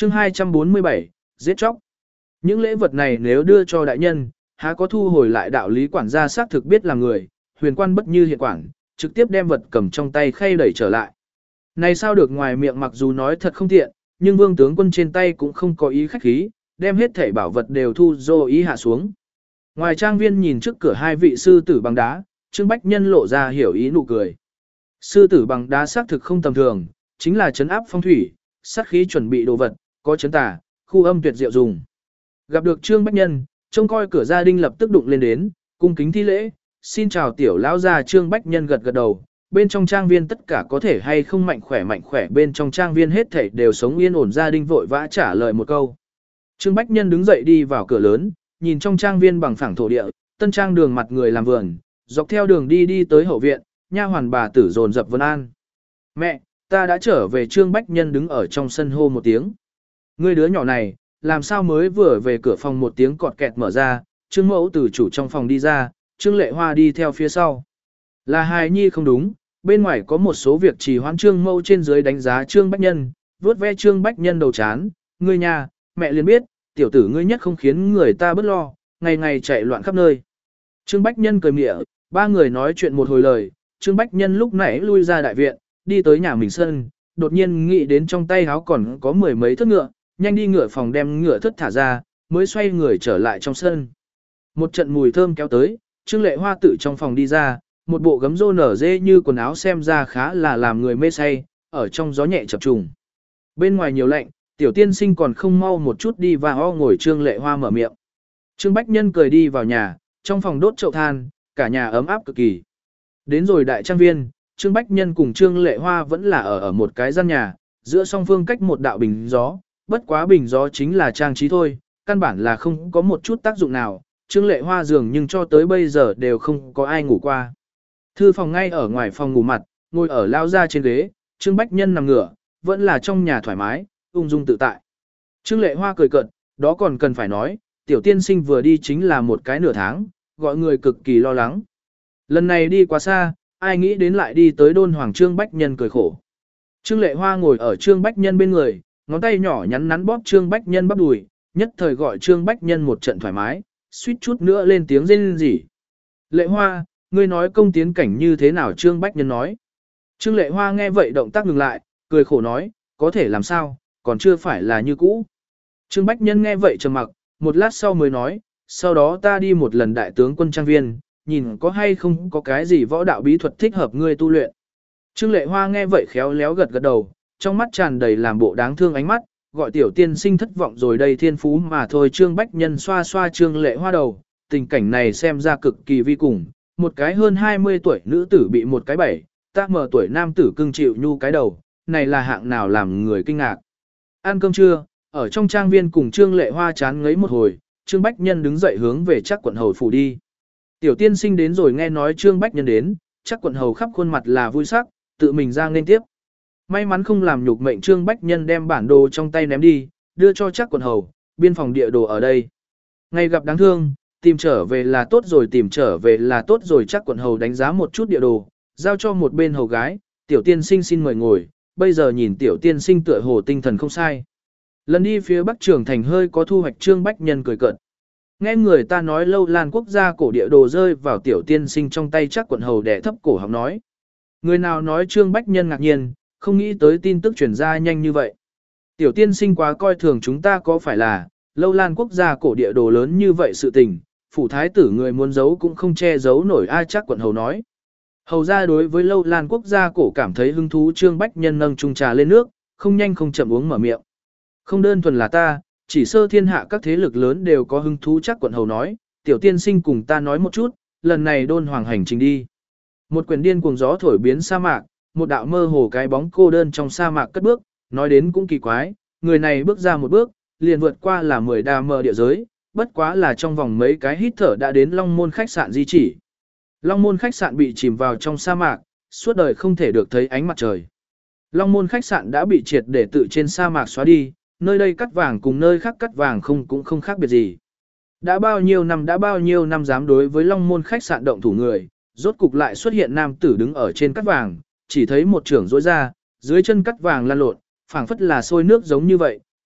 chương 247, giết chóc. Những lễ vật này nếu đưa cho đại nhân, há có thu hồi lại đạo lý quản gia xác thực biết là người, huyền quan bất như hiện quản, trực tiếp đem vật cầm trong tay khay đẩy trở lại. Này sao được, ngoài miệng mặc dù nói thật không tiện, nhưng vương tướng quân trên tay cũng không có ý khách khí, đem hết thảy bảo vật đều thu dô ý hạ xuống. Ngoài trang viên nhìn trước cửa hai vị sư tử bằng đá, Trương Bách Nhân lộ ra hiểu ý nụ cười. Sư tử bằng đá xác thực không tầm thường, chính là trấn áp phong thủy, sát khí chuẩn bị đồ vật, có trấn tà, khu âm tuyệt diệu dùng. Gặp được Trương Bách Nhân, trông coi cửa gia đình lập tức đụng lên đến, cung kính thi lễ, xin chào tiểu lão gia. Trương Bách Nhân gật gật đầu, bên trong trang viên tất cả có thể hay không mạnh khỏe, bên trong trang viên hết thảy đều sống yên ổn. Gia đình vội vã trả lời một câu. Trương Bách Nhân đứng dậy đi vào cửa lớn, nhìn trong trang viên bằng phẳng thổ địa, tân trang đường mặt người làm vườn, dọc theo đường đi tới hậu viện, nha hoàn bà tử dồn dập vân an. Mẹ, ta đã trở về. Trương Bách Nhân đứng ở trong sân hô một tiếng. Ngươi đứa nhỏ này, làm sao mới vừa về cửa phòng một tiếng cọt kẹt mở ra, Trương Mẫu từ chủ trong phòng đi ra, Trương Lệ Hoa đi theo phía sau. Là hài nhi không đúng, bên ngoài có một số việc trì hoãn. Trương Mẫu trên dưới đánh giá Trương Bách Nhân, vuốt ve Trương Bách Nhân đầu chán, ngươi nhà, mẹ liền biết, tiểu tử ngươi nhất không khiến người ta bất lo, ngày ngày chạy loạn khắp nơi. Trương Bách Nhân cười mỉa, ba người nói chuyện một hồi lời, Trương Bách Nhân lúc nãy lui ra đại viện, đi tới nhà mình sân, đột nhiên nghĩ đến trong tay áo còn có mười mấy thất ngựa, nhanh đi ngựa phòng đem ngựa thất thả ra, mới xoay người trở lại trong sân. Một trận mùi thơm kéo tới, Trương Lệ Hoa tự trong phòng đi ra, một bộ gấm rô nở dê như quần áo xem ra khá là làm người mê say, ở trong gió nhẹ chập trùng. Bên ngoài nhiều lạnh, tiểu tiên sinh còn không mau một chút đi vào ngồi. Trương Lệ Hoa mở miệng. Trương Bách Nhân cười đi vào nhà, trong phòng đốt chậu than, cả nhà ấm áp cực kỳ. Đến rồi đại trang viên, Trương Bách Nhân cùng Trương Lệ Hoa vẫn là ở một cái gian nhà, giữa song phương cách một đạo bình gió, bất quá bình gió chính là trang trí thôi, căn bản là không có một chút tác dụng nào. Trương Lệ Hoa giường nhưng cho tới bây giờ đều không có ai ngủ qua. Thư phòng ngay ở ngoài phòng ngủ mặt, ngồi ở lao ra trên ghế, Trương Bách Nhân nằm ngửa, vẫn là trong nhà thoải mái, ung dung tự tại. Trương Lệ Hoa cười cợt, đó còn cần phải nói, tiểu tiên sinh vừa đi chính là một cái nửa tháng, gọi người cực kỳ lo lắng. Lần này đi quá xa, ai nghĩ đến lại đi tới Đôn Hoàng. Trương Bách Nhân cười khổ. Trương Lệ Hoa ngồi ở Trương Bách Nhân bên người, ngón tay nhỏ nhắn nắn bóp Trương Bách Nhân bắp đùi, nhất thời gọi Trương Bách Nhân một trận thoải mái, suýt chút nữa lên tiếng rên rỉ. Lệ Hoa, ngươi nói công tiến cảnh như thế nào? Trương Bách Nhân nói. Trương Lệ Hoa nghe vậy động tác ngừng lại, cười khổ nói, có thể làm sao, còn chưa phải là như cũ. Trương Bách Nhân nghe vậy trầm mặc, một lát sau mới nói, sau đó ta đi một lần đại tướng quân trang viên, nhìn có hay không có cái gì võ đạo bí thuật thích hợp ngươi tu luyện. Trương Lệ Hoa nghe vậy khéo léo gật gật đầu, trong mắt tràn đầy làm bộ đáng thương ánh mắt, gọi tiểu tiên sinh thất vọng rồi đây, thiên phú mà thôi. Trương Bách Nhân xoa xoa Trương Lệ Hoa đầu, tình cảnh này xem ra cực kỳ vi cùng, một cái hơn 20 tuổi nữ tử bị một cái 7-8 tuổi nam tử cưng chịu nhu cái đầu, này là hạng nào làm người kinh ngạc. Ăn cơm trưa, ở trong trang viên cùng Trương Lệ Hoa chán ngấy một hồi, Trương Bách Nhân đứng dậy hướng về Trác quận hầu phủ đi. Tiểu tiên sinh đến rồi, nghe nói Trương Bách Nhân đến, Trác quận hầu khắp khuôn mặt là vui sắc, tự mình ra nên tiếp. May mắn không làm nhục mệnh, Trương Bách Nhân đem bản đồ trong tay ném đi, đưa cho Trác quận hầu, biên phòng địa đồ ở đây. Ngày gặp đáng thương, tìm trở về là tốt rồi, tìm trở về là tốt rồi. Trác quận hầu đánh giá một chút địa đồ, giao cho một bên hầu gái, tiểu tiên sinh xin mời ngồi, bây giờ nhìn tiểu tiên sinh tựa hồ tinh thần không sai. Lần đi phía Bắc Trường Thành hơi có thu hoạch. Trương Bách Nhân cười cợt. Nghe người ta nói Lâu Lan quốc gia cổ địa đồ rơi vào tiểu tiên sinh trong tay, Trác quận hầu đẻ thấp cổ họng nói. Người nào nói? Trương Bách Nhân ngạc nhiên, không nghĩ tới tin tức truyền ra nhanh như vậy. Tiểu tiên sinh quá coi thường chúng ta, có phải là Lâu Lan quốc gia cổ địa đồ lớn như vậy sự tình, phủ thái tử người muốn giấu cũng không che giấu nổi. Ai? Trác quận hầu nói. Hầu ra đối với Lâu Lan quốc gia cổ cảm thấy hứng thú. Trương Bách Nhân nâng chung trà lên nước, không nhanh không chậm uống mở miệng. Không đơn thuần là ta, chỉ sơ thiên hạ các thế lực lớn đều có hứng thú. Trác quận hầu nói, tiểu tiên sinh cùng ta nói một chút, lần này Đôn Hoàng hành trình đi. Một quyển điên cuồng gió thổi biến sa mạc, một đạo mơ hồ cái bóng cô đơn trong sa mạc cất bước, nói đến cũng kỳ quái, người này bước ra một bước, liền vượt qua là 10 đa mờ địa giới, bất quá là trong vòng mấy cái hít thở đã đến Long Môn khách sạn di chỉ. Long Môn khách sạn bị chìm vào trong sa mạc, suốt đời không thể được thấy ánh mặt trời. Long Môn khách sạn đã bị triệt để tự trên sa mạc xóa đi, nơi đây cắt vàng cùng nơi khác cắt vàng cũng không khác biệt gì. Đã bao nhiêu năm dám đối với Long Môn khách sạn động thủ người, rốt cục lại xuất hiện nam tử đứng ở trên cắt vàng, chỉ thấy một trưởng rỗi ra, dưới chân cắt vàng lan lộn, phảng phất là sôi nước giống như vậy,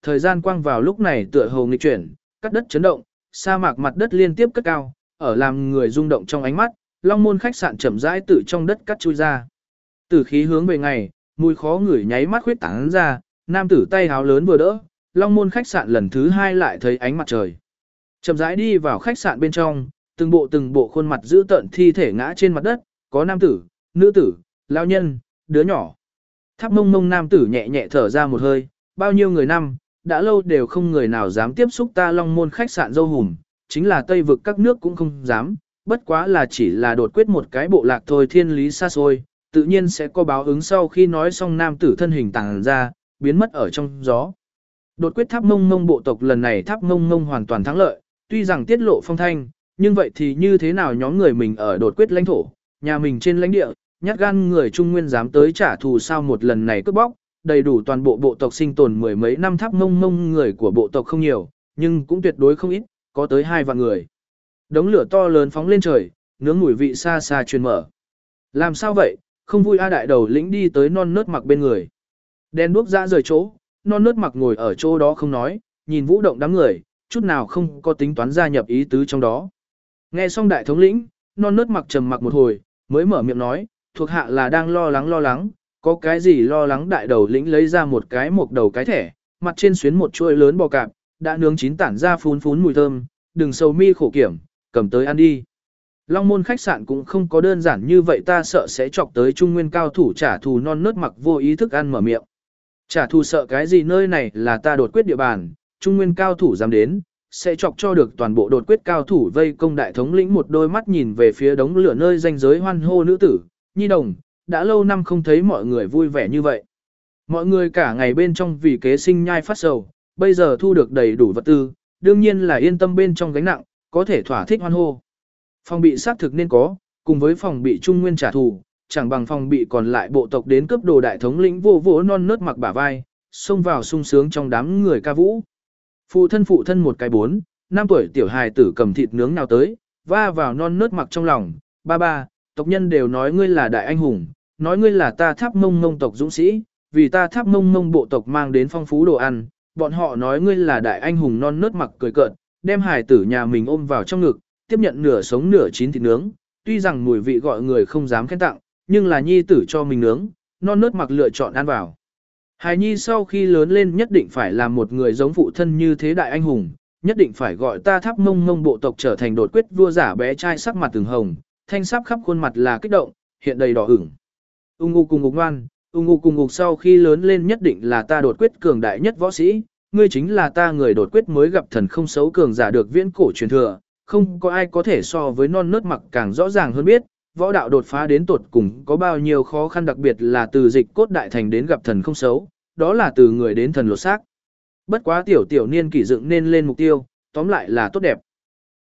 Thời gian quang vào lúc này tựa hồ nghịch chuyển, cắt đất chấn động, sa mạc mặt đất liên tiếp cất cao, ở làm người rung động trong ánh mắt, Long Môn khách sạn chậm rãi tự trong đất cắt chui ra. Tử khí hướng về ngày, mùi khó ngửi nháy mắt khuyết tán ra, nam tử tay háo lớn vừa đỡ, Long Môn khách sạn lần thứ 2 lại thấy ánh mặt trời. Chậm rãi đi vào khách sạn bên trong, từng bộ khuôn mặt dữ tợn thi thể ngã trên mặt đất, có nam tử, nữ tử, lao nhân, đứa nhỏ. Tháp Mông Mông nam tử nhẹ nhẹ thở ra một hơi, bao nhiêu người năm, đã lâu đều không người nào dám tiếp xúc ta Long Môn khách sạn dâu hùm, chính là Tây vực các nước cũng không dám, bất quá là chỉ là đột quyết một cái bộ lạc thôi, thiên lý xa xôi, tự nhiên sẽ có báo ứng. Sau khi nói xong nam tử thân hình tàng ra, biến mất ở trong gió. Đột quyết Tháp Mông Mông bộ tộc lần này Tháp Mông Mông hoàn toàn thắng lợi, tuy rằng tiết lộ phong thanh, nhưng vậy thì như thế nào nhóm người mình ở đột quyết lãnh thổ, nhà mình trên lãnh địa, nhát gan người Trung Nguyên dám tới trả thù sao một lần này cướp bóc, đầy đủ toàn bộ bộ tộc sinh tồn mười mấy năm. Tháp Mông Mông người của bộ tộc không nhiều, nhưng cũng tuyệt đối không ít, có tới 2 vạn người. Đống lửa to lớn phóng lên trời, nướng mùi vị xa xa truyền mở. Làm sao vậy, không vui a? Đại đầu lĩnh đi tới Non Nớt Mặc bên người. Đen đuốc ra rời chỗ, Non Nớt Mặc ngồi ở chỗ đó không nói, nhìn vũ động đám người, chút nào không có tính toán gia nhập ý tứ trong đó. Nghe xong đại thống lĩnh, Non Nớt Mặc trầm mặc một hồi, mới mở miệng nói, thuộc hạ là đang lo lắng, có cái gì lo lắng? Đại đầu lĩnh lấy ra một đầu cái thẻ, mặt trên xuyến một chuỗi lớn bò cạp, đã nướng chín tản ra phún phún mùi thơm, đừng sầu mi khổ kiểm, cầm tới ăn đi. Long Môn khách sạn cũng không có đơn giản như vậy, ta sợ sẽ chọc tới Trung Nguyên cao thủ trả thù. Non Nớt Mặc vô ý thức ăn mở miệng. Trả thù sợ cái gì, nơi này là ta đột quyết địa bàn, Trung Nguyên cao thủ dám đến, sẽ chọc cho được toàn bộ đột quyết cao thủ vây công. Đại thống lĩnh một đôi mắt nhìn về phía đống lửa nơi ranh giới hoan hô nữ tử, Nhi đồng, đã lâu năm không thấy mọi người vui vẻ như vậy. Mọi người cả ngày bên trong vì kế sinh nhai phát sầu, bây giờ thu được đầy đủ vật tư, đương nhiên là yên tâm bên trong gánh nặng, có thể thỏa thích hoan hô. Phòng bị xác thực nên có, cùng với phòng bị Trung Nguyên trả thù, chẳng bằng phòng bị còn lại bộ tộc đến cướp đồ. Đại thống lĩnh vô vỗ Non Nớt Mặc bả vai, xông vào sung sướng trong đám người ca vũ. Phụ thân một cái 4-5 tuổi tiểu hài tử cầm thịt nướng nào tới, va vào Non Nớt Mặc trong lòng, ba, tộc nhân đều nói ngươi là đại anh hùng, nói ngươi là ta Tháp Mông Mông tộc dũng sĩ, vì ta Tháp Mông Mông bộ tộc mang đến phong phú đồ ăn, bọn họ nói ngươi là đại anh hùng. Non Nớt Mặc cười cợt, đem hài tử nhà mình ôm vào trong ngực, tiếp nhận nửa sống nửa chín thịt nướng, tuy rằng mùi vị gọi người không dám khen tặng, nhưng là nhi tử cho mình nướng, Non Nớt Mặc lựa chọn ăn vào. Hài nhi sau khi lớn lên nhất định phải là một người giống phụ thân như thế đại anh hùng, nhất định phải gọi ta Tháp Mông Mông bộ tộc trở thành đột quyết vua giả. Bé trai sắc mặt từng hồng, thanh sáp khắp khuôn mặt là kích động, hiện đầy đỏ ửng. Ung ngục cùng ngục ngoan, ung ngục cùng ngục sau khi lớn lên nhất định là ta đột quyết cường đại nhất võ sĩ, ngươi chính là ta người đột quyết mới gặp thần không xấu cường giả được viễn cổ truyền thừa, không có ai có thể so với Non Nớt Mặc càng rõ ràng hơn biết, võ đạo đột phá đến tột cùng có bao nhiêu khó khăn, đặc biệt là từ dịch cốt đại thành đến gặp thần không xấu, đó là từ người đến thần lột xác. Bất quá tiểu niên kỷ dựng nên lên mục tiêu, tóm lại là tốt đẹp.